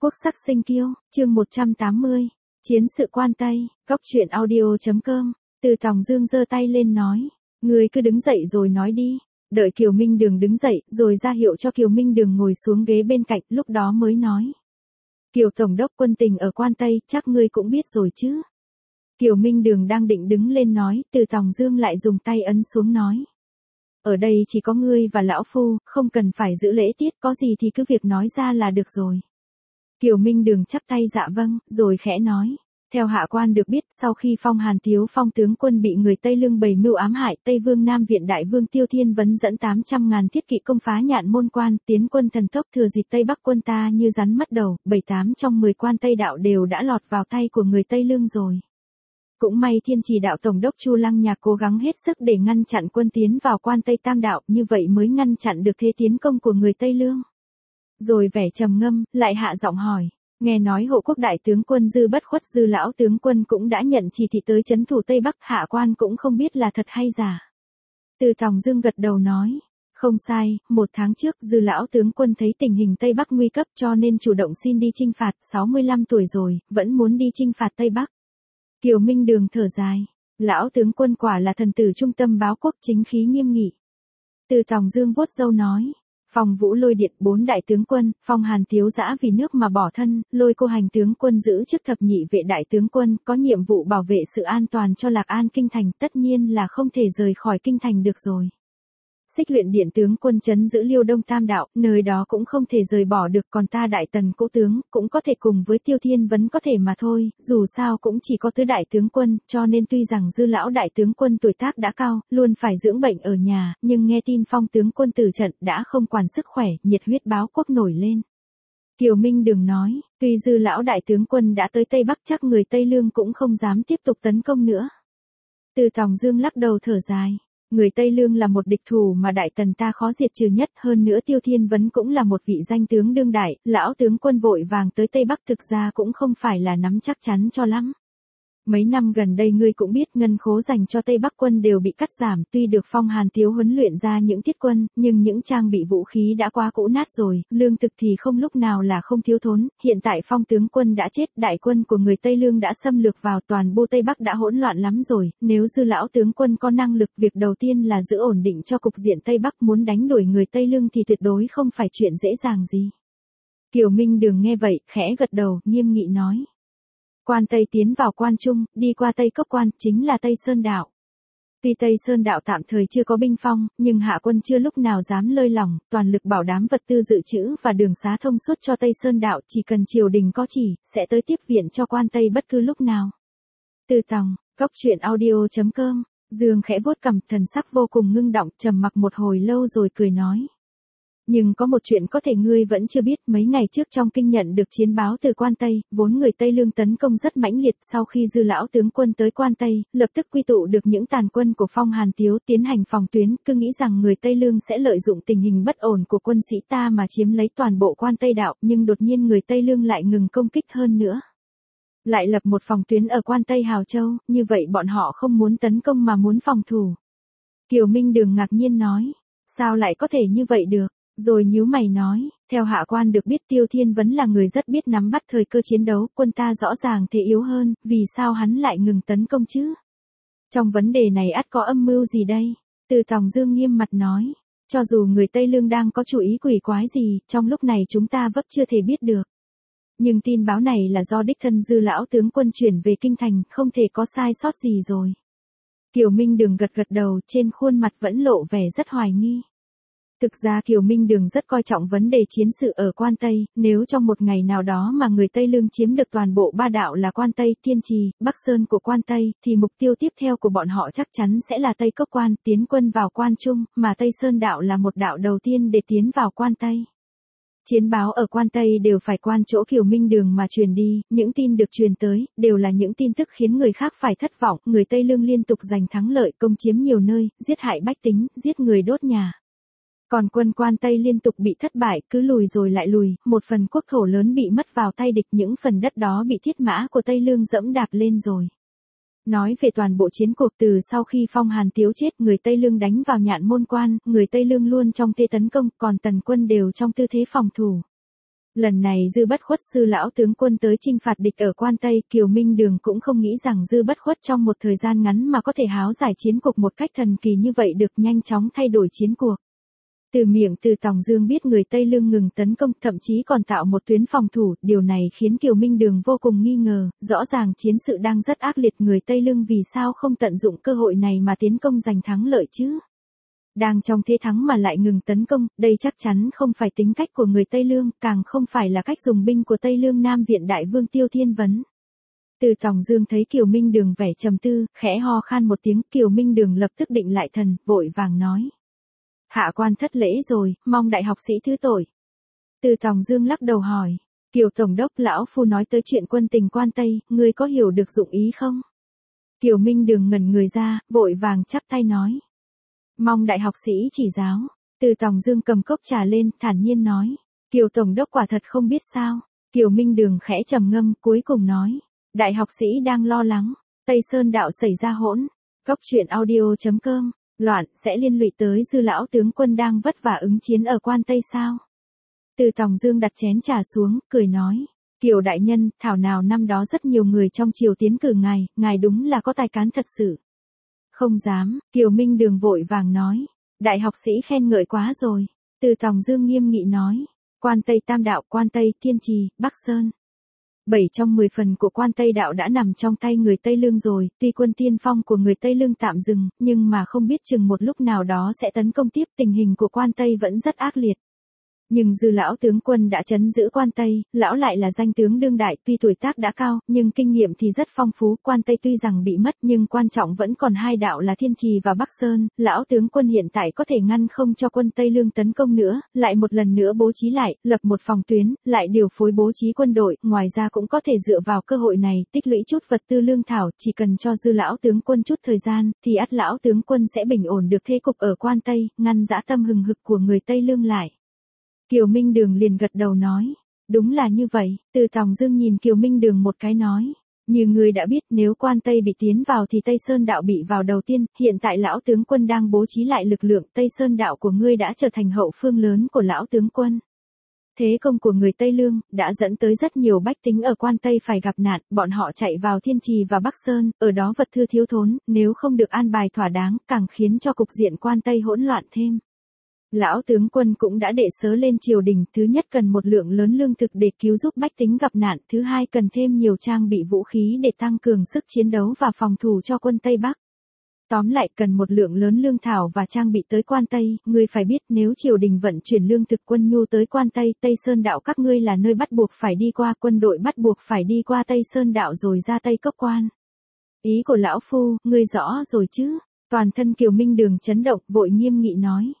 Quốc sắc sinh kiêu, chương 180, chiến sự Quan Tây, Cóc truyện audio.com, Từ Tòng Dương giơ tay lên nói, ngươi cứ đứng dậy rồi nói đi, đợi Kiều Minh Đường đứng dậy, rồi ra hiệu cho Kiều Minh Đường ngồi xuống ghế bên cạnh, lúc đó mới nói. Kiều Tổng đốc quân tình ở Quan Tây, chắc ngươi cũng biết rồi chứ. Kiều Minh Đường đang định đứng lên nói, Từ Tòng Dương lại dùng tay ấn xuống nói. Ở đây chỉ có ngươi và lão phu, không cần phải giữ lễ tiết, có gì thì cứ việc nói ra là được rồi. Kiều Minh Đường chắp tay dạ vâng, rồi khẽ nói. Theo hạ quan được biết, sau khi Phong Hàn Tiếu Phong tướng quân bị người Tây Lương bày mưu ám hại, Tây Vương Nam Viện Đại Vương Tiêu Thiên Vấn dẫn 800.000 thiết kỵ công phá Nhạn Môn Quan, tiến quân thần tốc thừa dịp Tây Bắc quân ta như rắn mất đầu, 7-8 trong 10 quan Tây đạo đều đã lọt vào tay của người Tây Lương rồi. Cũng may Thiên Chỉ đạo Tổng đốc Chu Lăng Nhạc cố gắng hết sức để ngăn chặn quân tiến vào Quan Tây Tam đạo, như vậy mới ngăn chặn được thế tiến công của người Tây Lương. Rồi vẻ trầm ngâm, lại hạ giọng hỏi. Nghe nói hộ quốc đại tướng quân Dư Bất Khuất Dư lão tướng quân cũng đã nhận chỉ thị tới trấn thủ Tây Bắc, hạ quan cũng không biết là thật hay giả. Từ Tòng Dương gật đầu nói, không sai, 1 tháng trước Dư lão tướng quân thấy tình hình Tây Bắc nguy cấp cho nên chủ động xin đi chinh phạt, 65 tuổi rồi, vẫn muốn đi chinh phạt Tây Bắc. Kiều Minh Đường thở dài, lão tướng quân quả là thần tử trung tâm báo quốc, chính khí nghiêm nghị. Từ Tòng Dương vuốt râu nói. Phong Vũ Lôi Điện 4 đại tướng quân, Phong Hàn Tiếu dã vì nước mà bỏ thân, Lôi Cô Hành tướng quân giữ chức thập nhị vệ đại tướng quân, có nhiệm vụ bảo vệ sự an toàn cho Lạc An kinh thành, tất nhiên là không thể rời khỏi kinh thành được rồi. Xích Luyện Điện tướng quân trấn giữ Liêu Đông Tam đạo, nơi đó cũng không thể rời bỏ được, còn ta Đại Tần Cố tướng cũng có thể cùng với Tiêu Thiên Vấn có thể mà thôi, dù sao cũng chỉ có tứ đại tướng quân, cho nên tuy rằng Dư lão đại tướng quân tuổi tác đã cao, luôn phải dưỡng bệnh ở nhà, nhưng nghe tin Phong tướng quân tử trận đã không quản sức khỏe, nhiệt huyết báo quốc nổi lên. Kiều Minh Đường nói, tuy Dư lão đại tướng quân đã tới Tây Bắc, chắc người Tây Lương cũng không dám tiếp tục tấn công nữa. Từ Tòng Dương lắc đầu thở dài. Người Tây Lương là một địch thủ mà Đại Tần ta khó diệt trừ nhất, hơn nữa Tiêu Thiên Vấn cũng là một vị danh tướng đương đại, lão tướng quân vội vàng tới Tây Bắc thực ra cũng không phải là nắm chắc chắn cho lắm. Mấy năm gần đây ngươi cũng biết ngân khố dành cho Tây Bắc quân đều bị cắt giảm, tuy được Phong Hàn Tiếu huấn luyện ra những thiết quân, nhưng những trang bị vũ khí đã quá cũ nát rồi, lương thực thì không lúc nào là không thiếu thốn, hiện tại Phong tướng quân đã chết, đại quân của người Tây Lương đã xâm lược vào, toàn bộ Tây Bắc đã hỗn loạn lắm rồi, nếu Dư lão tướng quân có năng lực, việc đầu tiên là giữ ổn định cho cục diện Tây Bắc, muốn đánh đuổi người Tây Lương thì tuyệt đối không phải chuyện dễ dàng gì. Kiều Minh Đường nghe vậy, khẽ gật đầu, nghiêm nghị nói. Quan Tây tiến vào Quan Trung, đi qua Tây Cốc Quan, chính là Tây Sơn Đạo. Tuy Tây Sơn Đạo tạm thời chưa có binh phong, nhưng hạ quân chưa lúc nào dám lơi lỏng, toàn lực bảo đảm vật tư dự trữ và đường xá thông suốt cho Tây Sơn Đạo, chỉ cần triều đình có chỉ, sẽ tới tiếp viện cho Quan Tây bất cứ lúc nào. Từ Tòng, Cóc truyện audio.com, Dương khẽ vuốt cằm, thần sắc vô cùng ngưng động, trầm mặc một hồi lâu rồi cười nói. Nhưng có một chuyện có thể ngươi vẫn chưa biết, mấy ngày trước trong kinh nhận được chiến báo từ Quan Tây, vốn người Tây Lương tấn công rất mãnh liệt, sau khi Dư lão tướng quân tới Quan Tây, lập tức quy tụ được những tàn quân của Phong Hàn Tiếu tiến hành phòng tuyến, cứ nghĩ rằng người Tây Lương sẽ lợi dụng tình hình bất ổn của quân sĩ ta mà chiếm lấy toàn bộ Quan Tây đạo, nhưng đột nhiên người Tây Lương lại ngừng công kích hơn nữa. Lại lập một phòng tuyến ở Quan Tây Hào Châu, như vậy bọn họ không muốn tấn công mà muốn phòng thủ. Kiều Minh Đường ngạc nhiên nói, sao lại có thể như vậy được? Rồi nhíu mày nói, theo hạ quan được biết Tiêu Thiên Vấn là người rất biết nắm bắt thời cơ chiến đấu, quân ta rõ ràng thế yếu hơn, vì sao hắn lại ngừng tấn công chứ? Trong vấn đề này ắt có âm mưu gì đây? Từ Tòng Dương nghiêm mặt nói, cho dù người Tây Lương đang có chủ ý quỷ quái gì, trong lúc này chúng ta vẫn chưa thể biết được. Nhưng tin báo này là do đích thân Dư lão tướng quân chuyển về kinh thành, không thể có sai sót gì rồi. Kiều Minh Đường gật đầu, trên khuôn mặt vẫn lộ vẻ rất hoài nghi. Thực ra Kiều Minh Đường rất coi trọng vấn đề chiến sự ở Quan Tây, nếu trong một ngày nào đó mà người Tây Lương chiếm được toàn bộ 3 đạo là Quan Tây, Thiên Trì, Bắc Sơn của Quan Tây, thì mục tiêu tiếp theo của bọn họ chắc chắn sẽ là Tây Cốc Quan, tiến quân vào Quan Trung, mà Tây Sơn đạo là một đạo đầu tiên để tiến vào Quan Tây. Chiến báo ở Quan Tây đều phải quan chỗ Kiều Minh Đường mà truyền đi, những tin được truyền tới, đều là những tin tức khiến người khác phải thất vọng, người Tây Lương liên tục giành thắng lợi, công chiếm nhiều nơi, giết hại bách tính, giết người đốt nhà. Còn quân Quan Tây liên tục bị thất bại, cứ lùi rồi lại lùi, một phần quốc thổ lớn bị mất vào tay địch, những phần đất đó bị thiết mã của Tây Lương dẫm đạp lên rồi. Nói về toàn bộ chiến cuộc từ sau khi Phong Hàn Tiếu chết, người Tây Lương đánh vào Nhạn Môn Quan, người Tây Lương luôn trong thế tấn công, còn tần quân đều trong tư thế phòng thủ. Lần này Dư Bất Khuất sư lão tướng quân tới chinh phạt địch ở Quan Tây, Kiều Minh Đường cũng không nghĩ rằng Dư Bất Khuất trong một thời gian ngắn mà có thể háo giải chiến cuộc một cách thần kỳ như vậy được nhanh chóng thay đổi chiến cuộc. Từ miệng Từ Tòng Dương biết người Tây Lương ngừng tấn công, thậm chí còn tạo một tuyến phòng thủ, điều này khiến Kiều Minh Đường vô cùng nghi ngờ, rõ ràng chiến sự đang rất ác liệt, người Tây Lương vì sao không tận dụng cơ hội này mà tiến công giành thắng lợi chứ? Đang trong thế thắng mà lại ngừng tấn công, đây chắc chắn không phải tính cách của người Tây Lương, càng không phải là cách dùng binh của Tây Lương Nam Viện Đại Vương Tiêu Thiên Vấn. Từ Tòng Dương thấy Kiều Minh Đường vẻ trầm tư, khẽ ho khan một tiếng, Kiều Minh Đường lập tức định lại thần, vội vàng nói. Hạ quan thất lễ rồi, mong đại học sĩ thứ tội. Từ Tòng Dương lắc đầu hỏi, Kiều Tổng đốc, lão phu nói tới chuyện quân tình Quan Tây, ngươi có hiểu được dụng ý không? Kiều Minh Đường ngẩn người ra, vội vàng chắp tay nói. Mong đại học sĩ chỉ giáo. Từ Tòng Dương cầm cốc trà lên, thản nhiên nói. Kiều Tổng đốc quả thật không biết sao. Kiều Minh Đường khẽ trầm ngâm, cuối cùng nói. Đại học sĩ đang lo lắng. Tây Sơn đạo xảy ra hỗn. Cốc truyện audio.com. Loạn sẽ liên lụy tới Dư lão tướng quân đang vất vả ứng chiến ở Quan Tây sao? Từ Tòng Dương đặt chén trà xuống, cười nói. Kiều đại nhân, thảo nào năm đó rất nhiều người trong triều tiến cử ngài đúng là có tài cán thật sự. Không dám, Kiều Minh Đường vội vàng nói. Đại học sĩ khen ngợi quá rồi. Từ Tòng Dương nghiêm nghị nói. Quan Tây Tam Đạo, Quan Tây, Thiên Trì, Bắc Sơn. 7 trong 10 phần của Quan Tây Đạo đã nằm trong tay người Tây Lương rồi, tuy quân tiên phong của người Tây Lương tạm dừng, nhưng mà không biết chừng một lúc nào đó sẽ tấn công tiếp, tình hình của Quan Tây vẫn rất ác liệt. Nhưng Dư lão tướng quân đã trấn giữ Quan Tây, lão lại là danh tướng đương đại, tuy tuổi tác đã cao, nhưng kinh nghiệm thì rất phong phú, Quan Tây tuy rằng bị mất nhưng quan trọng vẫn còn hai đạo là Thiên Trì và Bắc Sơn, lão tướng quân hiện tại có thể ngăn không cho quân Tây Lương tấn công nữa, lại một lần nữa bố trí lại, lập một phòng tuyến, lại điều phối bố trí quân đội, ngoài ra cũng có thể dựa vào cơ hội này, tích lũy chút vật tư lương thảo, chỉ cần cho Dư lão tướng quân chút thời gian, thì ắt lão tướng quân sẽ bình ổn được thế cục ở Quan Tây, ngăn dã tâm hừng hực của người Tây Lương lại. Kiều Minh Đường liền gật đầu nói, đúng là như vậy. Từ Tòng Dương nhìn Kiều Minh Đường một cái nói, như người đã biết nếu Quan Tây bị tiến vào thì Tây Sơn đạo bị vào đầu tiên, hiện tại lão tướng quân đang bố trí lại lực lượng, Tây Sơn đạo của ngươi đã trở thành hậu phương lớn của lão tướng quân. Thế công của người Tây Lương đã dẫn tới rất nhiều bách tính ở Quan Tây phải gặp nạn, bọn họ chạy vào Thiên Trì và Bắc Sơn, ở đó vật tư thiếu thốn, nếu không được an bài thỏa đáng, càng khiến cho cục diện Quan Tây hỗn loạn thêm. Lão tướng quân cũng đã đệ sớ lên triều đình, thứ nhất cần một lượng lớn lương thực để cứu giúp bách tính gặp nạn, thứ hai cần thêm nhiều trang bị vũ khí để tăng cường sức chiến đấu và phòng thủ cho quân Tây Bắc. Tóm lại cần một lượng lớn lương thảo và trang bị tới Quan Tây, ngươi phải biết nếu triều đình vận chuyển lương thực quân nhu tới Quan Tây, Tây Sơn đạo các ngươi là nơi bắt buộc phải đi qua, quân đội bắt buộc phải đi qua Tây Sơn đạo rồi ra Tây Cốc Quan. Ý của lão phu, ngươi rõ rồi chứ? Toàn thân Kiều Minh Đường chấn động, vội nghiêm nghị nói.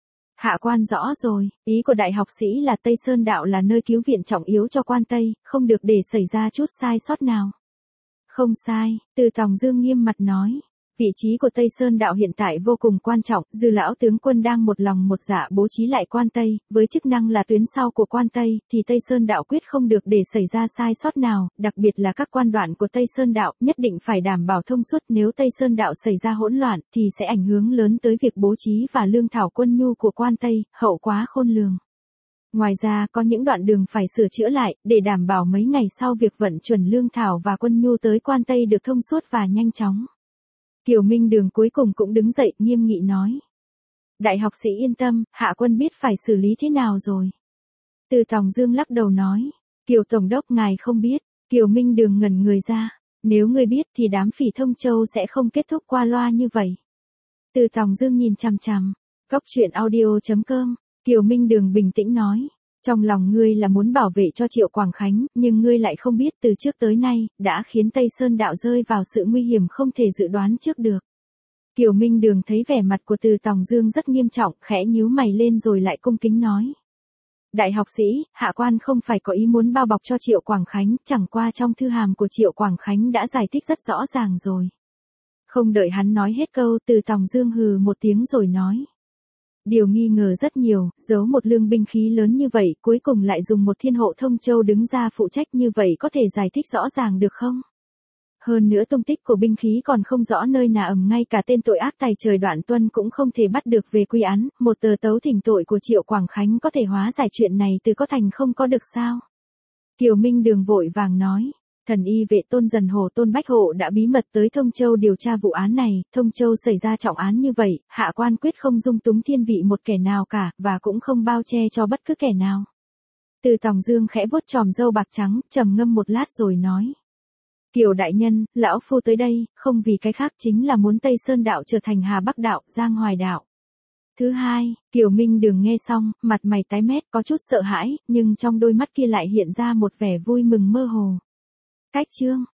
Hạ quan rõ rồi, ý của đại học sĩ là Tây Sơn đạo là nơi cứu viện trọng yếu cho Quan Tây, không được để xảy ra chút sai sót nào. Không sai, Từ Tòng Dương nghiêm mặt nói. Vị trí của Tây Sơn đạo hiện tại vô cùng quan trọng, Dư lão tướng quân đang một lòng một dạ bố trí lại Quan Tây, với chức năng là tuyến sau của Quan Tây, thì Tây Sơn đạo quyết không được để xảy ra sai sót nào, đặc biệt là các quan đoạn của Tây Sơn đạo, nhất định phải đảm bảo thông suốt, nếu Tây Sơn đạo xảy ra hỗn loạn, thì sẽ ảnh hưởng lớn tới việc bố trí và lương thảo quân nhu của Quan Tây, hậu quá khôn lường. Ngoài ra có những đoạn đường phải sửa chữa lại, để đảm bảo mấy ngày sau việc vận chuyển lương thảo và quân nhu tới Quan Tây được thông suốt và nhanh chóng. Kiều Minh Đường cuối cùng cũng đứng dậy, nghiêm nghị nói. Đại học sĩ yên tâm, hạ quân biết phải xử lý thế nào rồi. Từ Tòng Dương lắc đầu nói. Kiều Tổng đốc ngài không biết. Kiều Minh Đường ngẩn người ra. Nếu ngươi biết thì đám phỉ Thông Châu sẽ không kết thúc qua loa như vậy. Từ Tòng Dương nhìn chằm chằm. Cốc truyện audio.com. Kiều Minh Đường bình tĩnh nói. Trong lòng ngươi là muốn bảo vệ cho Triệu Quảng Khánh, nhưng ngươi lại không biết từ trước tới nay, đã khiến Tây Sơn đạo rơi vào sự nguy hiểm không thể dự đoán trước được. Kiều Minh Đường thấy vẻ mặt của Từ Tòng Dương rất nghiêm trọng, khẽ nhíu mày lên rồi lại cung kính nói. Đại học sĩ, hạ quan không phải có ý muốn bao bọc cho Triệu Quảng Khánh, chẳng qua trong thư hàm của Triệu Quảng Khánh đã giải thích rất rõ ràng rồi. Không đợi hắn nói hết câu, Từ Tòng Dương hừ một tiếng rồi nói. Điều nghi ngờ rất nhiều, giấu một lương binh khí lớn như vậy, cuối cùng lại dùng một thiên hộ Thông Châu đứng ra phụ trách như vậy có thể giải thích rõ ràng được không? Hơn nữa tung tích của binh khí còn không rõ nơi nào ẩn, ngay cả tên tội ác tày trời Đoạn Tuân cũng không thể bắt được về quy án, một tờ tấu thỉnh tội của Triệu Quảng Khánh có thể hóa giải chuyện này từ có thành không có được sao? Kiều Minh Đường vội vàng nói. Thần y vệ Tôn Dần Hồ Tôn Bách Hộ đã bí mật tới Thông Châu điều tra vụ án này, Thông Châu xảy ra trọng án như vậy, hạ quan quyết không dung túng thiên vị một kẻ nào cả, và cũng không bao che cho bất cứ kẻ nào. Từ Tòng Dương khẽ vuốt chòm râu bạc trắng, trầm ngâm một lát rồi nói. Kiều đại nhân, lão phu tới đây, không vì cái khác, chính là muốn Tây Sơn đạo trở thành Hà Bắc đạo, Giang Hoài đạo. Thứ hai, Kiều Minh Đường nghe xong, mặt mày tái mét, có chút sợ hãi, nhưng trong đôi mắt kia lại hiện ra một vẻ vui mừng mơ hồ. Cách chương